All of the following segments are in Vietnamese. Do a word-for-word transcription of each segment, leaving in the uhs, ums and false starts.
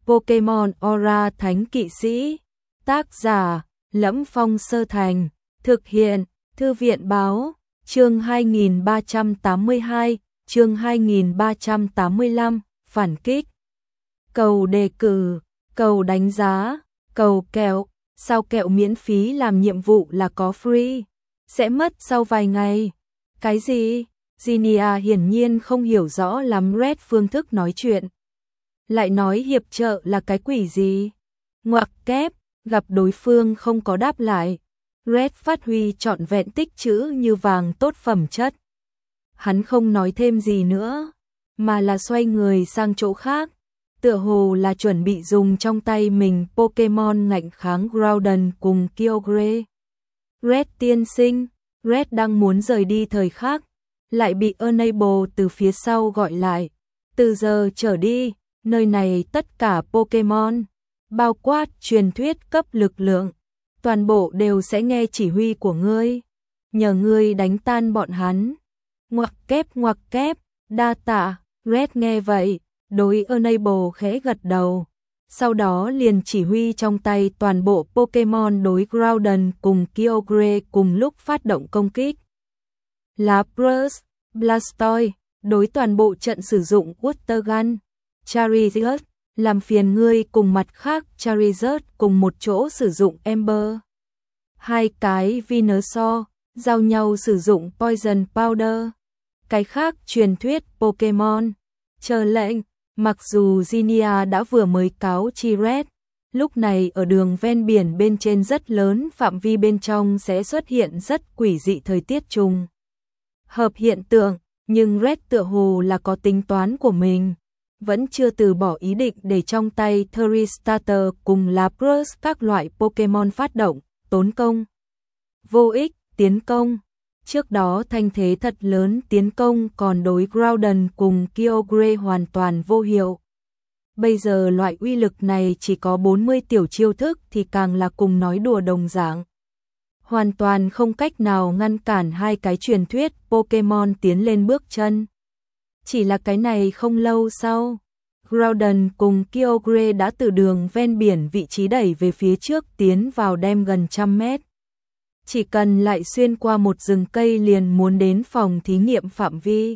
Pokemon Aura Thánh Kỵ Sĩ. Tác giả: Lẫm Phong Sơ Thành. Thực hiện: Thư viện Báo. Chương hai nghìn ba trăm tám mươi hai, chương hai nghìn ba trăm tám mươi lăm, phản kích. Cầu đề cử, cầu đánh giá, cầu kẹo, sao kẹo miễn phí làm nhiệm vụ là có free, sẽ mất sau vài ngày. Cái gì? Zinnia hiển nhiên không hiểu rõ lắm Red phương thức nói chuyện. Lại nói hiệp trợ là cái quỷ gì? Ngoặc kép, gặp đối phương không có đáp lại. Red phát huy trọn vẹn tích trữ như vàng tốt phẩm chất. Hắn không nói thêm gì nữa, mà là xoay người sang chỗ khác, tựa hồ là chuẩn bị dùng trong tay mình Pokemon ngạnh kháng Groudon cùng Kyogre. Red tiên sinh, Red đang muốn rời đi thời khắc, lại bị Enable từ phía sau gọi lại. Từ giờ trở đi, nơi này tất cả Pokemon, bao quát truyền thuyết cấp lực lượng, toàn bộ đều sẽ nghe chỉ huy của ngươi. Nhờ ngươi đánh tan bọn hắn. Ngoặc kép ngoặc kép, đa tạ. Red nghe vậy, đối Enable khẽ gật đầu. Sau đó liền chỉ huy trong tay toàn bộ Pokemon đối Groudon cùng Kyogre cùng lúc phát động công kích. Lapras, Blastoise, đối toàn bộ trận sử dụng Water Gun. Charizard, làm phiền ngươi cùng mặt khác Charizard cùng một chỗ sử dụng Ember. Hai cái Venusaur, giao nhau sử dụng Poison Powder. Cái khác truyền thuyết Pokemon. Chờ lệnh, mặc dù Zinnia đã vừa mới cáo chi Red, lúc này ở đường ven biển bên trên rất lớn phạm vi bên trong sẽ xuất hiện rất quỷ dị thời tiết trùng hợp hiện tượng, nhưng Red tựa hồ là có tính toán của mình, vẫn chưa từ bỏ ý định để trong tay Thristarter cùng Lapras các loại Pokemon phát động, tốn công. Vô ích, tiến công. Trước đó thanh thế thật lớn tiến công còn đối Groudon cùng Kyogre hoàn toàn vô hiệu. Bây giờ loại uy lực này chỉ có bốn mươi tiểu chiêu thức thì càng là cùng nói đùa đồng dạng. Hoàn toàn không cách nào ngăn cản hai cái truyền thuyết Pokemon tiến lên bước chân. Chỉ là cái này không lâu sau, Groudon cùng Kyogre đã từ đường ven biển vị trí đẩy về phía trước tiến vào đem gần trăm mét. Chỉ cần lại xuyên qua một rừng cây liền muốn đến phòng thí nghiệm phạm vi.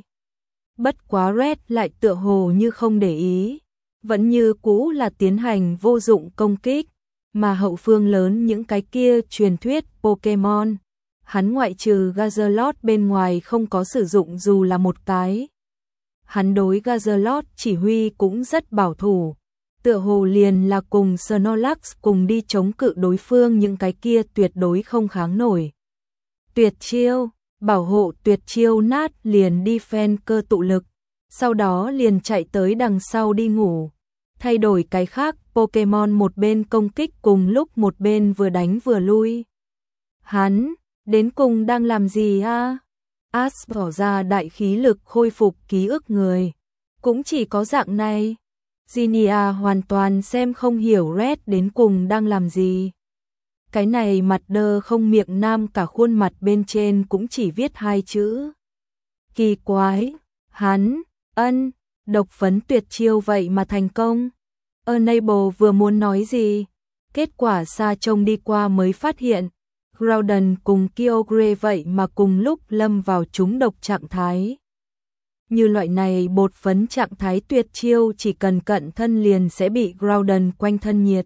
Bất quá Red lại tựa hồ như không để ý, vẫn như cũ là tiến hành vô dụng công kích, mà hậu phương lớn những cái kia truyền thuyết Pokemon. Hắn ngoại trừ Gazalot bên ngoài không có sử dụng dù là một cái. Hắn đối Gazalot chỉ huy cũng rất bảo thủ, tựa hồ liền là cùng Snorlax cùng đi chống cự đối phương những cái kia tuyệt đối không kháng nổi. Tuyệt chiêu, bảo hộ tuyệt chiêu nát liền đi phen cơ tụ lực, sau đó liền chạy tới đằng sau đi ngủ. Thay đổi cái khác, Pokemon một bên công kích cùng lúc một bên vừa đánh vừa lui. Hắn, đến cùng đang làm gì a? Ash bỏ ra đại khí lực khôi phục ký ức người. Cũng chỉ có dạng này. Zinnia hoàn toàn xem không hiểu Red đến cùng đang làm gì. Cái này mặt đơ không miệng nam cả khuôn mặt bên trên cũng chỉ viết hai chữ. Kỳ quái, hắn, ân, độc phấn tuyệt chiêu vậy mà thành công. Enable vừa muốn nói gì, kết quả xa trông đi qua mới phát hiện, Groudon cùng Kyogre vậy mà cùng lúc lâm vào trúng độc trạng thái. Như loại này bột phấn trạng thái tuyệt chiêu chỉ cần cận thân liền sẽ bị Groudon quanh thân nhiệt.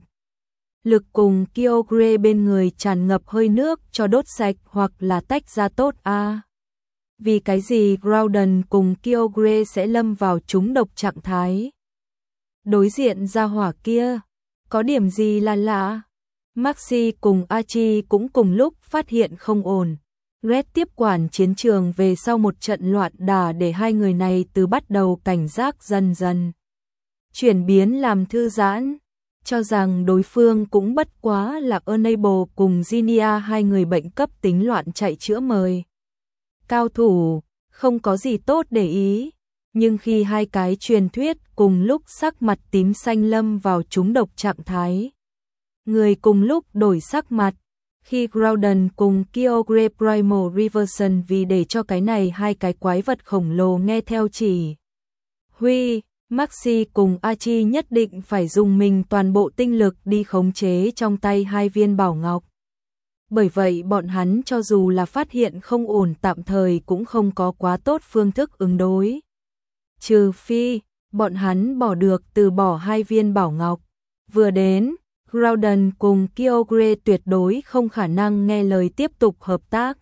Lực cùng Kyogre bên người tràn ngập hơi nước cho đốt sạch hoặc là tách ra tốt a. À, vì cái gì Groudon cùng Kyogre sẽ lâm vào trúng độc trạng thái? Đối diện ra hỏa kia, có điểm gì là lạ? Maxi cùng Archie cũng cùng lúc phát hiện không ổn. Red tiếp quản chiến trường về sau một trận loạn đả để hai người này từ bắt đầu cảnh giác dần dần chuyển biến làm thư giãn, cho rằng đối phương cũng bất quá là Enable cùng Zinnia hai người bệnh cấp tính loạn chạy chữa mời. Cao thủ, không có gì tốt để ý, nhưng khi hai cái truyền thuyết cùng lúc sắc mặt tím xanh lâm vào trúng độc trạng thái, người cùng lúc đổi sắc mặt. Khi Groudon cùng Kyogre Primal Reversion vì để cho cái này hai cái quái vật khổng lồ nghe theo chỉ huy, Maxi cùng Archie nhất định phải dùng mình toàn bộ tinh lực đi khống chế trong tay hai viên bảo ngọc. Bởi vậy bọn hắn cho dù là phát hiện không ổn tạm thời cũng không có quá tốt phương thức ứng đối. Trừ phi, bọn hắn bỏ được từ bỏ hai viên bảo ngọc. Vừa đến, Groudon cùng Kyogre tuyệt đối không khả năng nghe lời tiếp tục hợp tác,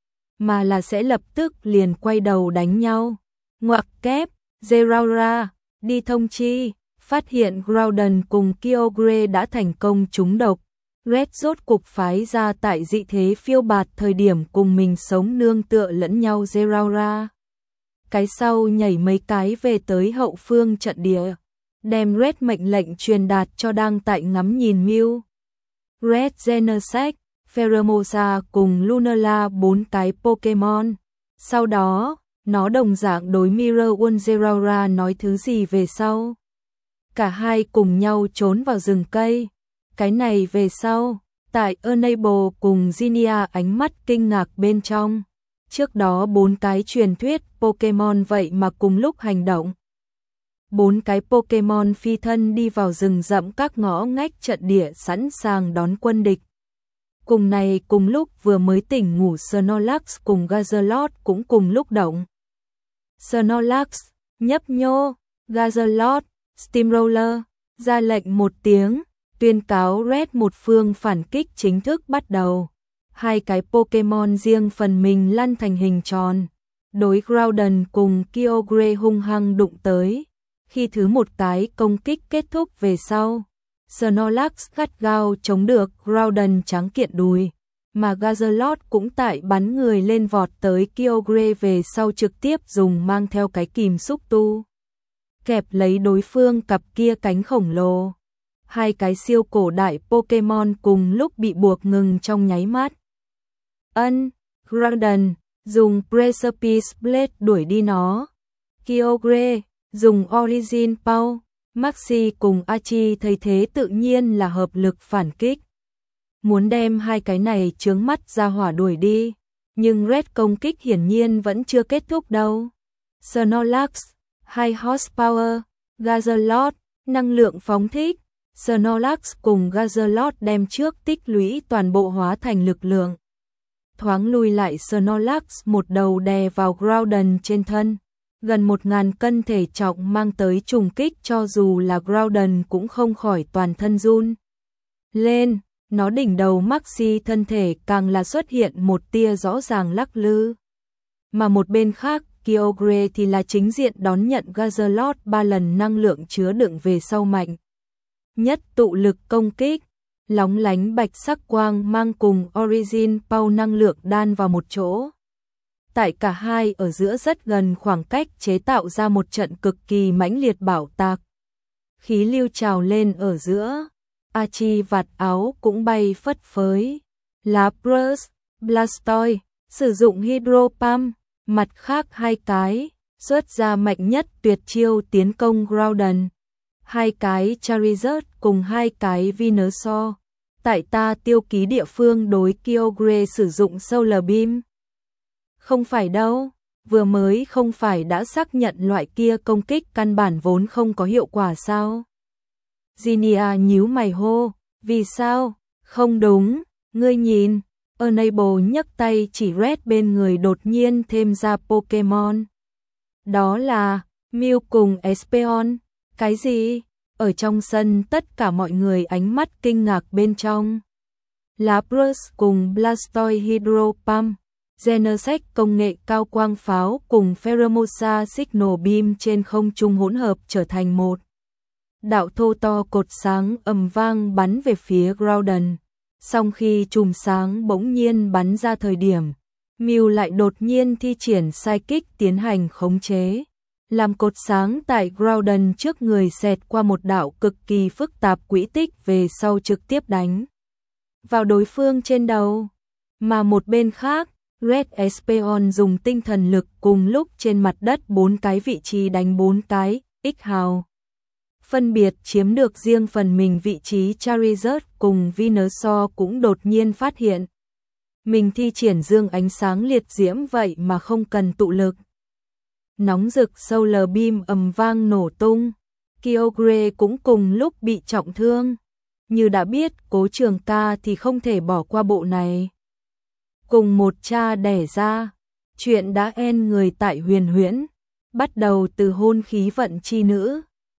mà là sẽ lập tức liền quay đầu đánh nhau. Ngoặc kép, Zeraora, đi thông chi, phát hiện Groudon cùng Kyogre đã thành công trúng độc. Red rốt cục phái ra tại dị thế phiêu bạt thời điểm cùng mình sống nương tựa lẫn nhau Zeraora. Cái sau nhảy mấy cái về tới hậu phương trận địa, đem Red mệnh lệnh truyền đạt cho đang tại ngắm nhìn Mew. Red Genesect, Pheromosa cùng Lunala bốn cái Pokémon. Sau đó, nó đồng dạng đối Mirror One Zeraora nói thứ gì về sau. Cả hai cùng nhau trốn vào rừng cây. Cái này về sau, tại Enable cùng Zinnia ánh mắt kinh ngạc bên trong. Trước đó bốn cái truyền thuyết Pokémon vậy mà cùng lúc hành động. Bốn cái Pokémon phi thân đi vào rừng rậm các ngõ ngách trận địa sẵn sàng đón quân địch. Cùng này cùng lúc vừa mới tỉnh ngủ Snorlax cùng Gazalot cũng cùng lúc động. Snorlax, nhấp nhô, Gazalot, Steamroller, ra lệnh một tiếng, tuyên cáo Red một phương phản kích chính thức bắt đầu. Hai cái Pokémon riêng phần mình lăn thành hình tròn. Đối Groudon cùng Kyogre hung hăng đụng tới. Khi thứ một cái công kích kết thúc về sau, Snorlax gắt gao chống được Groudon trắng kiện đùi, mà Gazalot cũng tại bắn người lên vọt tới Kyogre về sau trực tiếp dùng mang theo cái kìm xúc tu kẹp lấy đối phương cặp kia cánh khổng lồ. Hai cái siêu cổ đại Pokémon cùng lúc bị buộc ngừng trong nháy mắt. Ân, Groudon dùng Precipice Blade đuổi đi nó. Kyogre dùng Origin Power. Maxi cùng Archie thấy thế tự nhiên là hợp lực phản kích. Muốn đem hai cái này chướng mắt ra hỏa đuổi đi. Nhưng Red công kích hiển nhiên vẫn chưa kết thúc đâu. Snorlax, High Horsepower, Gazalot, năng lượng phóng thích. Snorlax cùng Gazalot đem trước tích lũy toàn bộ hóa thành lực lượng. Thoáng lùi lại Snorlax một đầu đè vào Groudon trên thân. Gần một ngàn cân thể trọng mang tới trùng kích cho dù là Groudon cũng không khỏi toàn thân run lên. Nó đỉnh đầu Maxi thân thể càng là xuất hiện một tia rõ ràng lắc lư. Mà một bên khác, Kyogre thì là chính diện đón nhận Gazalot ba lần năng lượng chứa đựng về sau mạnh nhất tụ lực công kích, lóng lánh bạch sắc quang mang cùng Origin Power năng lượng đan vào một chỗ. Tại cả hai ở giữa rất gần khoảng cách chế tạo ra một trận cực kỳ mãnh liệt bảo tạc. Khí lưu trào lên ở giữa, Archie vạt áo cũng bay phất phới. Lapras, Blastoise, sử dụng Hydro Pump, mặt khác hai cái, xuất ra mạnh nhất tuyệt chiêu tiến công Groudon. Hai cái Charizard cùng hai cái Venusaur. Tại ta tiêu ký địa phương đối Kyogre sử dụng Solar Beam. Không phải đâu, vừa mới không phải đã xác nhận loại kia công kích căn bản vốn không có hiệu quả sao? Zinnia nhíu mày hô, vì sao? Không đúng, ngươi nhìn, Enable nhấc tay chỉ Red bên người đột nhiên thêm ra Pokémon. Đó là Mew cùng Espeon. Cái gì? Ở trong sân tất cả mọi người ánh mắt kinh ngạc bên trong. Lapras cùng Blastoise Hydro Pump, Genesect công nghệ cao quang pháo cùng Pheromosa Signal Beam trên không trung hỗn hợp trở thành một đạo thô to cột sáng ầm vang bắn về phía Groudon. Song khi chùm sáng bỗng nhiên bắn ra thời điểm, Mew lại đột nhiên thi triển sai kích tiến hành khống chế, làm cột sáng tại Groudon trước người xẹt qua một đạo cực kỳ phức tạp quỹ tích về sau trực tiếp đánh vào đối phương trên đầu. Mà một bên khác, Red Espeon dùng tinh thần lực cùng lúc trên mặt đất bốn cái vị trí đánh bốn cái X hào. Phân biệt chiếm được riêng phần mình vị trí. Charizard cùng Venusaur cũng đột nhiên phát hiện mình thi triển dương ánh sáng liệt diễm vậy mà không cần tụ lực. Nóng rực Solar Beam ầm vang nổ tung, Kyogre cũng cùng lúc bị trọng thương. Như đã biết, Cố Trường Ca thì không thể bỏ qua bộ này. Cùng một cha đẻ ra, chuyện đã en người tại Huyền Huyễn, bắt đầu từ hôn khí vận chi nữ.